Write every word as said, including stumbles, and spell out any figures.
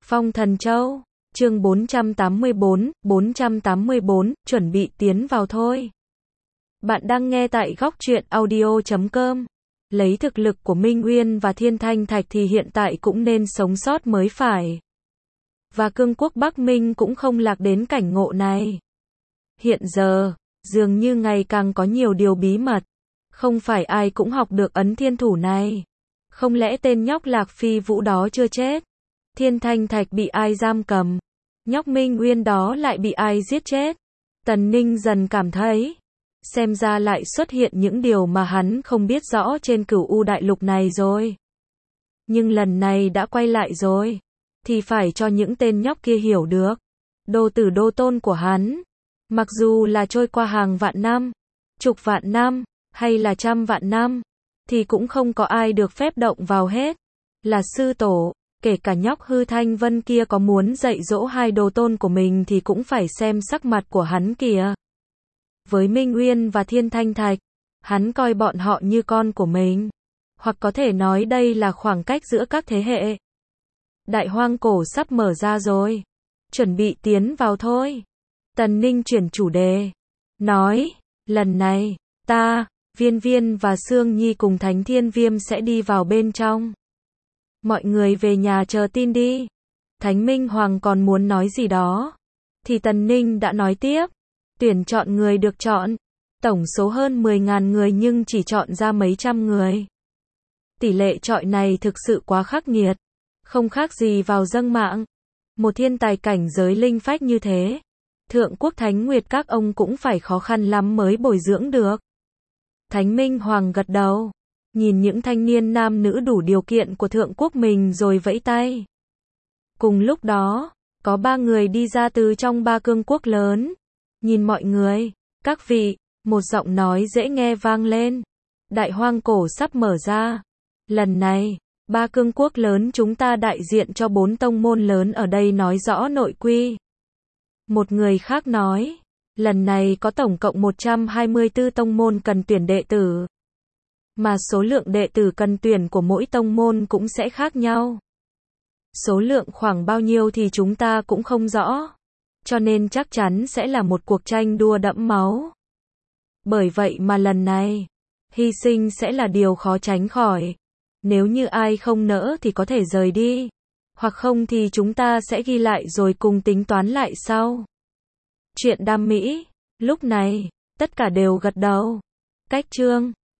Phong Thần Châu, chương bốn trăm tám mươi bốn, bốn trăm tám mươi bốn, chuẩn bị tiến vào thôi. Bạn đang nghe tại góc truyện audio chấm com. Lấy thực lực của Minh Uyên và Thiên Thanh Thạch thì hiện tại cũng nên sống sót mới phải. Và cương quốc Bắc Minh cũng không lạc đến cảnh ngộ này. Hiện giờ, dường như ngày càng có nhiều điều bí mật. Không phải ai cũng học được ấn thiên thủ này. Không lẽ tên nhóc Lạc Phi Vũ đó chưa chết? Thiên Thanh Thạch bị ai giam cầm? Nhóc Minh Uyên đó lại bị ai giết chết? Tần Ninh dần cảm thấy, xem ra lại xuất hiện những điều mà hắn không biết rõ trên Cửu U đại lục này rồi. Nhưng lần này đã quay lại rồi, thì phải cho những tên nhóc kia hiểu được. Đô tử đô tôn của hắn, mặc dù là trôi qua hàng vạn năm, chục vạn năm, hay là trăm vạn năm, thì cũng không có ai được phép động vào hết. Là sư tổ, kể cả nhóc Hư Thanh Vân kia có muốn dạy dỗ hai đồ tôn của mình thì cũng phải xem sắc mặt của hắn kìa. Với Minh Uyên và Thiên Thanh Thạch, hắn coi bọn họ như con của mình. Hoặc có thể nói đây là khoảng cách giữa các thế hệ. Đại hoang cổ sắp mở ra rồi. Chuẩn bị tiến vào thôi. Tần Ninh chuyển chủ đề. Nói, lần này, ta, Viên Viên và Sương Nhi cùng Thánh Thiên Viêm sẽ đi vào bên trong. Mọi người về nhà chờ tin đi. Thánh Minh Hoàng còn muốn nói gì đó. Thì Tần Ninh đã nói tiếp. Tuyển chọn người được chọn. Tổng số hơn mười nghìn người nhưng chỉ chọn ra mấy trăm người. Tỷ lệ chọi này thực sự quá khắc nghiệt. Không khác gì vào dâng mạng. Một thiên tài cảnh giới linh phách như thế. Thượng quốc Thánh Nguyệt các ông cũng phải khó khăn lắm mới bồi dưỡng được. Thánh Minh Hoàng gật đầu. Nhìn những thanh niên nam nữ đủ điều kiện của thượng quốc mình rồi vẫy tay. Cùng lúc đó, có ba người đi ra từ trong ba cương quốc lớn. Nhìn mọi người, các vị, một giọng nói dễ nghe vang lên. Đại hoang cổ sắp mở ra. Lần này, ba cương quốc lớn chúng ta đại diện cho bốn tông môn lớn ở đây nói rõ nội quy. Một người khác nói, lần này có tổng cộng một trăm hai mươi tư tông môn cần tuyển đệ tử. Mà số lượng đệ tử cần tuyển của mỗi tông môn cũng sẽ khác nhau. Số lượng khoảng bao nhiêu thì chúng ta cũng không rõ. Cho nên chắc chắn sẽ là một cuộc tranh đua đẫm máu. Bởi vậy mà lần này, hy sinh sẽ là điều khó tránh khỏi. Nếu như ai không nỡ thì có thể rời đi. Hoặc không thì chúng ta sẽ ghi lại rồi cùng tính toán lại sau. Chuyện đam mỹ. Lúc này, tất cả đều gật đầu. Cách chương.